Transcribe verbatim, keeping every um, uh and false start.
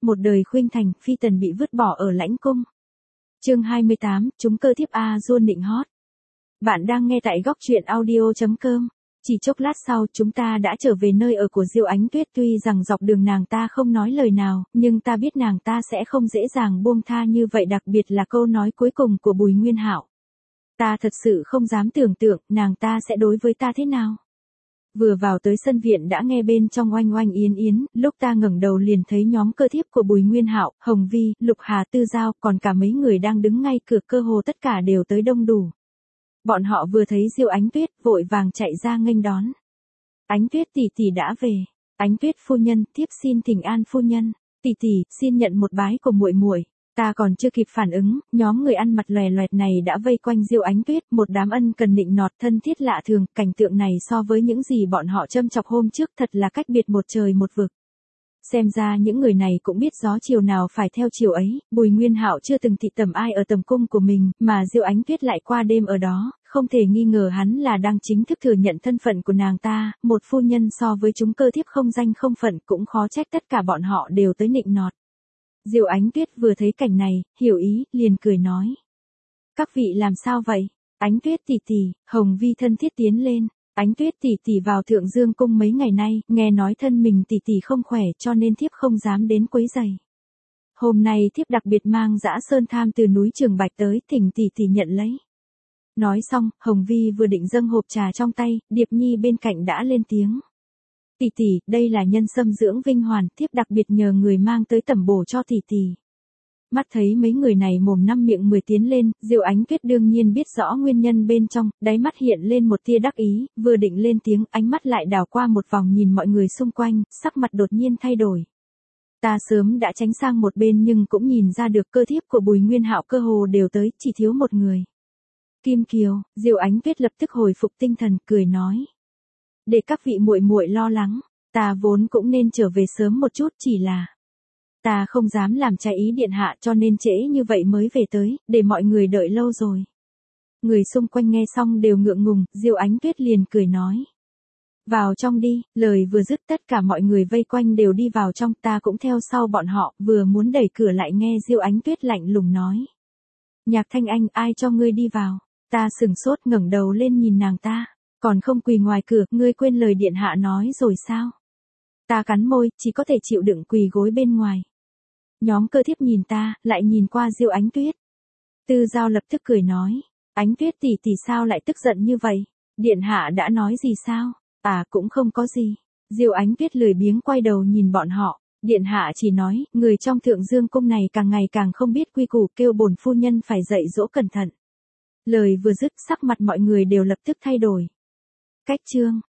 một đời khuynh thành, phi tần bị vứt bỏ ở lãnh cung. Chương hai mươi tám, chúng cơ thiếp A Duôn nịnh hót. Bạn đang nghe tại góc truyện audio chấm com. Chỉ chốc lát sau, chúng ta đã trở về nơi ở của Diêu Ánh Tuyết, tuy rằng dọc đường nàng ta không nói lời nào, nhưng ta biết nàng ta sẽ không dễ dàng buông tha như vậy, đặc biệt là câu nói cuối cùng của Bùi Nguyên Hạo. Ta thật sự không dám tưởng tượng, nàng ta sẽ đối với ta thế nào. Vừa vào tới sân viện đã nghe bên trong oanh oanh yến yến, lúc ta ngẩng đầu liền thấy nhóm cơ thiếp của Bùi Nguyên Hạo, Hồng Vi, Lục Hà, Tư Giao, còn cả mấy người đang đứng ngay cửa, cơ hồ tất cả đều tới đông đủ. Bọn họ vừa thấy Diêu Ánh Tuyết, vội vàng chạy ra nghênh đón. Ánh Tuyết tỷ tỷ đã về. Ánh Tuyết phu nhân, thiếp xin thỉnh an phu nhân. Tỷ tỷ, xin nhận một bái của muội muội. Ta còn chưa kịp phản ứng, nhóm người ăn mặt lòe loẹt này đã vây quanh Diêu Ánh Tuyết, một đám ân cần nịnh nọt thân thiết lạ thường, cảnh tượng này so với những gì bọn họ châm chọc hôm trước thật là cách biệt một trời một vực. Xem ra những người này cũng biết gió chiều nào phải theo chiều ấy, Bùi Nguyên Hạo chưa từng thị tẩm ai ở tầm cung của mình, mà Diêu Ánh Tuyết lại qua đêm ở đó, không thể nghi ngờ hắn là đang chính thức thừa nhận thân phận của nàng ta, một phu nhân so với chúng cơ thiếp không danh không phận, cũng khó trách tất cả bọn họ đều tới nịnh nọt. Diêu Ánh Tuyết vừa thấy cảnh này, hiểu ý, liền cười nói. Các vị làm sao vậy? Ánh Tuyết tỷ tỷ, Hồng Vi thân thiết tiến lên. Ánh Tuyết tỷ tỷ vào Thượng Dương cung mấy ngày nay, nghe nói thân mình tỷ tỷ không khỏe cho nên thiếp không dám đến quấy rầy. Hôm nay thiếp đặc biệt mang Dã Sơn Tham từ núi Trường Bạch tới, thỉnh tỷ tỷ nhận lấy. Nói xong, Hồng Vi vừa định dâng hộp trà trong tay, Điệp Nhi bên cạnh đã lên tiếng. Tỷ tỷ, đây là nhân sâm dưỡng vinh hoàn, thiếp đặc biệt nhờ người mang tới tẩm bổ cho tỷ tỷ. Mắt thấy mấy người này mồm năm miệng mười tiến lên, Diêu Ánh Tuyết đương nhiên biết rõ nguyên nhân bên trong, đáy mắt hiện lên một tia đắc ý, vừa định lên tiếng, ánh mắt lại đảo qua một vòng nhìn mọi người xung quanh, sắc mặt đột nhiên thay đổi. Ta sớm đã tránh sang một bên nhưng cũng nhìn ra được cơ thiếp của Bùi Nguyên Hạo cơ hồ đều tới, chỉ thiếu một người. Kim Kiều, Diêu Ánh Tuyết lập tức hồi phục tinh thần, cười nói. Để các vị muội muội lo lắng, ta vốn cũng nên trở về sớm một chút, chỉ là ta không dám làm trái ý điện hạ cho nên trễ như vậy mới về tới, để mọi người đợi lâu rồi. Người xung quanh nghe xong đều ngượng ngùng, Diêu Ánh Tuyết liền cười nói. Vào trong đi, lời vừa dứt tất cả mọi người vây quanh đều đi vào trong, ta cũng theo sau bọn họ, vừa muốn đẩy cửa lại nghe Diêu Ánh Tuyết lạnh lùng nói. Nhạc Thanh Anh, ai cho ngươi đi vào? Ta sừng sốt ngẩng đầu lên nhìn nàng ta, còn không quỳ ngoài cửa, ngươi quên lời điện hạ nói rồi sao? Ta cắn môi, chỉ có thể chịu đựng quỳ gối bên ngoài. Nhóm cơ thiếp nhìn ta, lại nhìn qua Diêu Ánh Tuyết. Tư Giao lập tức cười nói, Ánh Tuyết tỷ tỷ sao lại tức giận như vậy? Điện hạ đã nói gì sao? À cũng không có gì. Diêu Ánh Tuyết lười biếng quay đầu nhìn bọn họ, điện hạ chỉ nói, người trong Thượng Dương cung này càng ngày càng không biết quy củ, kêu bổn phu nhân phải dạy dỗ cẩn thận. Lời vừa dứt, sắc mặt mọi người đều lập tức thay đổi. Cách chương